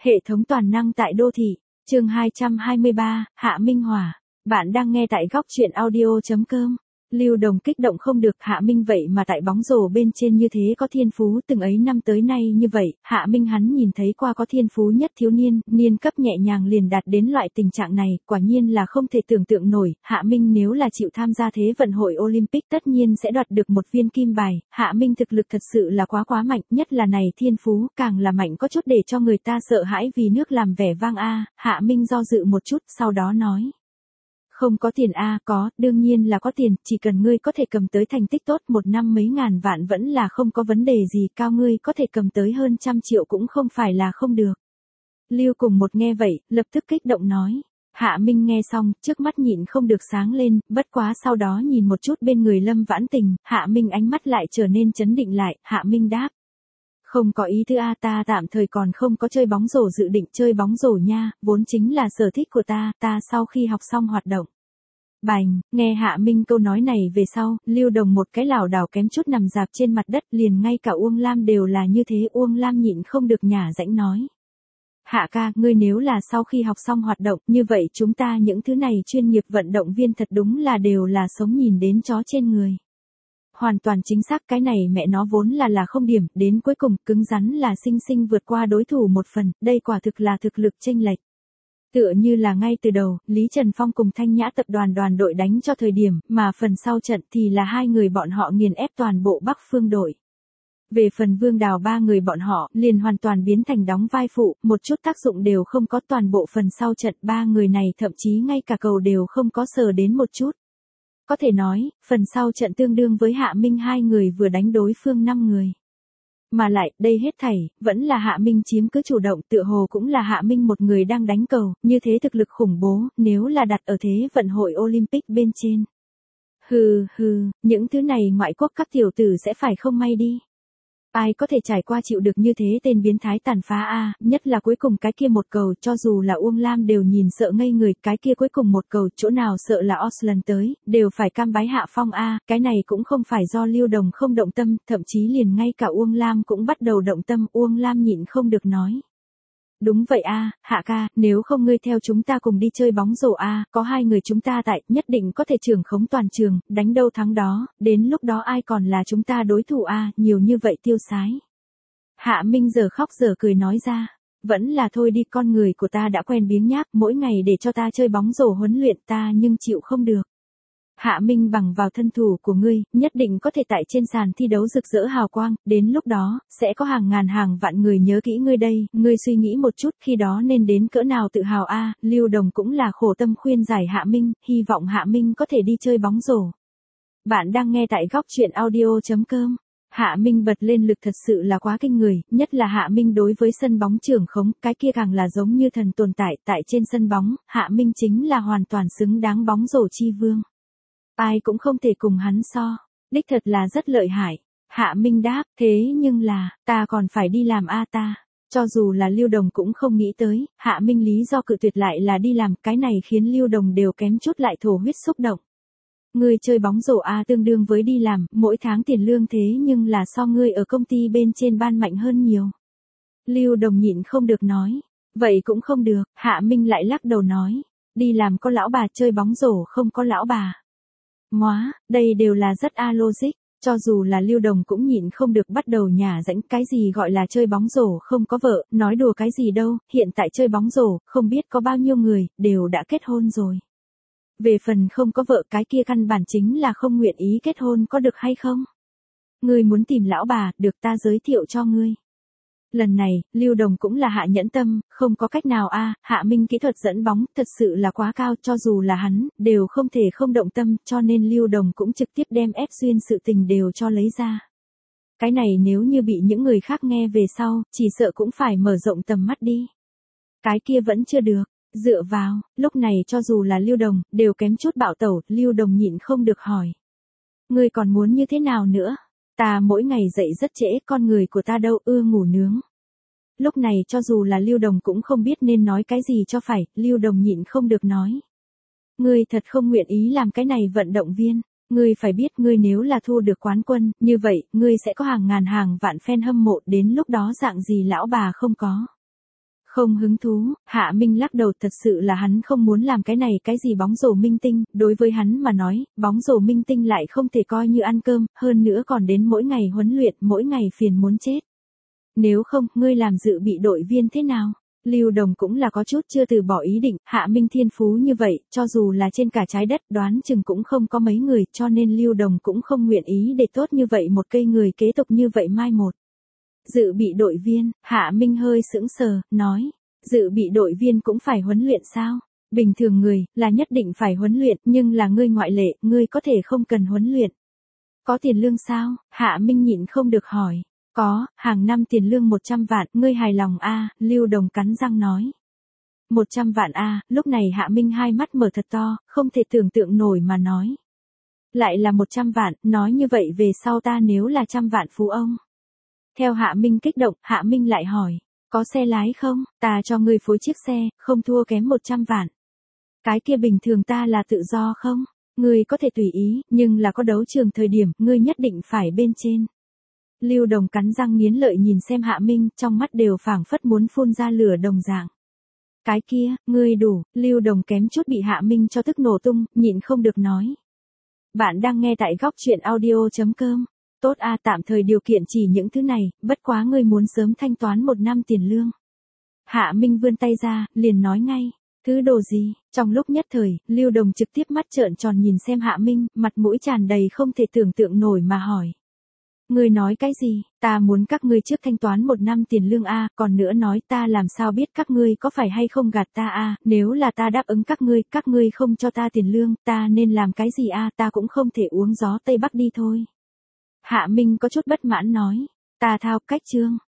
Hệ thống toàn năng tại đô thị, chương 223, Hạ Minh Hỏa. Bạn đang nghe tại góc truyện audio.com. Lưu Đồng kích động không được, Hạ Minh vậy mà tại bóng rổ bên trên như thế có thiên phú, từng ấy năm tới nay như vậy, Hạ Minh hắn nhìn thấy qua có thiên phú nhất thiếu niên, niên cấp nhẹ nhàng liền đạt đến loại tình trạng này, quả nhiên là không thể tưởng tượng nổi, Hạ Minh nếu là chịu tham gia Thế vận hội Olympic tất nhiên sẽ đoạt được một viên kim bài, Hạ Minh thực lực thật sự là quá mạnh, nhất là này thiên phú, càng là mạnh có chút để cho người ta sợ hãi vì nước làm vẻ vang a. Hạ Minh do dự một chút, sau đó nói. Không có tiền a, có, đương nhiên là có tiền, chỉ cần ngươi có thể cầm tới thành tích tốt, một năm mấy ngàn vạn vẫn là không có vấn đề gì, cao ngươi có thể cầm tới hơn 100 triệu cũng không phải là không được. Lưu Cùng Một nghe vậy, lập tức kích động nói. Hạ Minh nghe xong, trước mắt nhịn không được sáng lên, bất quá sau đó nhìn một chút bên người Lâm Vãn Tình, Hạ Minh ánh mắt lại trở nên chấn định lại, Hạ Minh đáp. Không có ý thứ a, ta tạm thời còn không có chơi bóng rổ dự định chơi bóng rổ nha, vốn chính là sở thích của ta sau khi học xong hoạt động. Bành, nghe Hạ Minh câu nói này về sau, Lưu Đồng một cái lảo đảo kém chút nằm dạp trên mặt đất, liền ngay cả Uông Lam đều là như thế, Uông Lam nhịn không được nhả rãnh nói. Hạ ca, ngươi nếu là sau khi học xong hoạt động, như vậy chúng ta những thứ này chuyên nghiệp vận động viên thật đúng là đều là sống nhìn đến chó trên người. Hoàn toàn chính xác, cái này mẹ nó vốn là không điểm, đến cuối cùng, cứng rắn là sinh vượt qua đối thủ một phần, đây quả thực là thực lực chênh lệch. Tựa như là ngay từ đầu, Lý Trần Phong cùng Thanh Nhã tập đoàn đội đánh cho thời điểm, mà phần sau trận thì là hai người bọn họ nghiền ép toàn bộ Bắc Phương đội. Về phần Vương Đào ba người bọn họ, liền hoàn toàn biến thành đóng vai phụ, một chút tác dụng đều không có, toàn bộ phần sau trận ba người này thậm chí ngay cả cầu đều không có sờ đến một chút. Có thể nói, phần sau trận tương đương với Hạ Minh hai người vừa đánh đối phương 5 người. Mà lại, đây hết thảy, vẫn là Hạ Minh chiếm cứ chủ động, tựa hồ cũng là Hạ Minh một người đang đánh cầu, như thế thực lực khủng bố, nếu là đặt ở Thế vận hội Olympic bên trên. Những thứ này ngoại quốc các tiểu tử sẽ phải không may đi. Ai có thể trải qua chịu được như thế tên biến thái tàn phá a, nhất là cuối cùng cái kia một cầu, cho dù là Uông Lam đều nhìn sợ ngây người, cái kia cuối cùng một cầu, chỗ nào sợ là Oslan tới, đều phải cam bái hạ phong a, cái này cũng không phải do Lưu Đồng không động tâm, thậm chí liền ngay cả Uông Lam cũng bắt đầu động tâm, Uông Lam nhịn không được nói. Đúng vậy a, Hạ ca, nếu không ngươi theo chúng ta cùng đi chơi bóng rổ a, có hai người chúng ta tại, nhất định có thể trưởng khống toàn trường, đánh đâu thắng đó, đến lúc đó ai còn là chúng ta đối thủ a, nhiều như vậy tiêu sái. Hạ Minh giờ khóc giờ cười nói ra, vẫn là thôi đi, con người của ta đã quen biếng nhác, mỗi ngày để cho ta chơi bóng rổ huấn luyện ta nhưng chịu không được. Hạ Minh bằng vào thân thủ của ngươi, nhất định có thể tại trên sàn thi đấu rực rỡ hào quang, đến lúc đó, sẽ có hàng ngàn hàng vạn người nhớ kỹ ngươi đây, ngươi suy nghĩ một chút khi đó nên đến cỡ nào tự hào a. Lưu Đồng cũng là khổ tâm khuyên giải Hạ Minh, hy vọng Hạ Minh có thể đi chơi bóng rổ. Bạn đang nghe tại góc truyện audio.com. Hạ Minh bật lên lực thật sự là quá kinh người, nhất là Hạ Minh đối với sân bóng trưởng khống, cái kia càng là giống như thần tồn tại trên sân bóng, Hạ Minh chính là hoàn toàn xứng đáng bóng rổ chi vương. Ai cũng không thể cùng hắn so, đích thật là rất lợi hại. Hạ Minh đáp, thế nhưng là, ta còn phải đi làm a ta. Cho dù là Lưu Đồng cũng không nghĩ tới, Hạ Minh lý do cự tuyệt lại là đi làm, cái này khiến Lưu Đồng đều kém chút lại thổ huyết xúc động. Ngươi chơi bóng rổ a tương đương với đi làm, mỗi tháng tiền lương thế nhưng là so ngươi ở công ty bên trên ban mạnh hơn nhiều. Lưu Đồng nhịn không được nói, vậy cũng không được, Hạ Minh lại lắc đầu nói, đi làm có lão bà, chơi bóng rổ không có lão bà. Móa, đây đều là rất logic, cho dù là Lưu Đồng cũng nhịn không được bắt đầu nhả rãnh, cái gì gọi là chơi bóng rổ không có vợ, nói đùa cái gì đâu, hiện tại chơi bóng rổ, không biết có bao nhiêu người, đều đã kết hôn rồi. Về phần không có vợ, cái kia căn bản chính là không nguyện ý kết hôn, có được hay không? Ngươi muốn tìm lão bà, được ta giới thiệu cho ngươi. Lần này, Lưu Đồng cũng là hạ nhẫn tâm, không có cách nào a, Hạ Minh kỹ thuật dẫn bóng, thật sự là quá cao, cho dù là hắn, đều không thể không động tâm, cho nên Lưu Đồng cũng trực tiếp đem ép duyên sự tình đều cho lấy ra. Cái này nếu như bị những người khác nghe về sau, chỉ sợ cũng phải mở rộng tầm mắt đi. Cái kia vẫn chưa được, dựa vào, lúc này cho dù là Lưu Đồng, đều kém chút bạo tẩu, Lưu Đồng nhịn không được hỏi. Ngươi còn muốn như thế nào nữa? Ta mỗi ngày dậy rất trễ, con người của ta đâu ưa ngủ nướng. Lúc này cho dù là Lưu Đồng cũng không biết nên nói cái gì cho phải, Lưu Đồng nhịn không được nói. Ngươi thật không nguyện ý làm cái này vận động viên, ngươi phải biết ngươi nếu là thu được quán quân, như vậy, ngươi sẽ có hàng ngàn hàng vạn fan hâm mộ, đến lúc đó dạng gì lão bà không có. Không hứng thú, Hạ Minh lắc đầu, thật sự là hắn không muốn làm cái này cái gì bóng rổ minh tinh, đối với hắn mà nói, bóng rổ minh tinh lại không thể coi như ăn cơm, hơn nữa còn đến mỗi ngày huấn luyện, mỗi ngày phiền muốn chết. Nếu không, ngươi làm dự bị đội viên thế nào? Lưu Đồng cũng là có chút chưa từ bỏ ý định, Hạ Minh thiên phú như vậy, cho dù là trên cả trái đất đoán chừng cũng không có mấy người, cho nên Lưu Đồng cũng không nguyện ý để tốt như vậy một cây người kế tục như vậy mai một. Dự bị đội viên, Hạ Minh hơi sững sờ, nói, dự bị đội viên cũng phải huấn luyện sao? Bình thường người, là nhất định phải huấn luyện, nhưng là ngươi ngoại lệ, ngươi có thể không cần huấn luyện. Có tiền lương sao? Hạ Minh nhịn không được hỏi. Có, hàng năm tiền lương 100 vạn, ngươi hài lòng a? Lưu Đồng cắn răng nói. 100 vạn a? Lúc này Hạ Minh hai mắt mở thật to, không thể tưởng tượng nổi mà nói. Lại là 100 vạn, nói như vậy về sau ta nếu là 100 vạn phú ông. Theo Hạ Minh kích động, Hạ Minh lại hỏi, có xe lái không, ta cho ngươi phối chiếc xe, không thua kém 100 vạn. Cái kia bình thường ta là tự do không? Ngươi có thể tùy ý, nhưng là có đấu trường thời điểm, ngươi nhất định phải bên trên. Lưu Đồng cắn răng nghiến lợi nhìn xem Hạ Minh, trong mắt đều phảng phất muốn phun ra lửa đồng dạng. Cái kia, ngươi đủ, Lưu Đồng kém chút bị Hạ Minh cho tức nổ tung, nhịn không được nói. Bạn đang nghe tại góc truyện audio.com. Tốt a, tạm thời điều kiện chỉ những thứ này, bất quá ngươi muốn sớm thanh toán 1 năm tiền lương. Hạ Minh vươn tay ra, liền nói ngay, thứ đồ gì? Trong lúc nhất thời, Lưu Đồng trực tiếp mắt trợn tròn nhìn xem Hạ Minh, mặt mũi tràn đầy không thể tưởng tượng nổi mà hỏi. Ngươi nói cái gì? Ta muốn các ngươi trước thanh toán 1 năm tiền lương a, còn nữa nói ta làm sao biết các ngươi có phải hay không gạt ta a, nếu là ta đáp ứng các ngươi không cho ta tiền lương, ta nên làm cái gì a, ta cũng không thể uống gió Tây Bắc đi thôi. Hạ Minh có chút bất mãn nói, ta thao cách chương.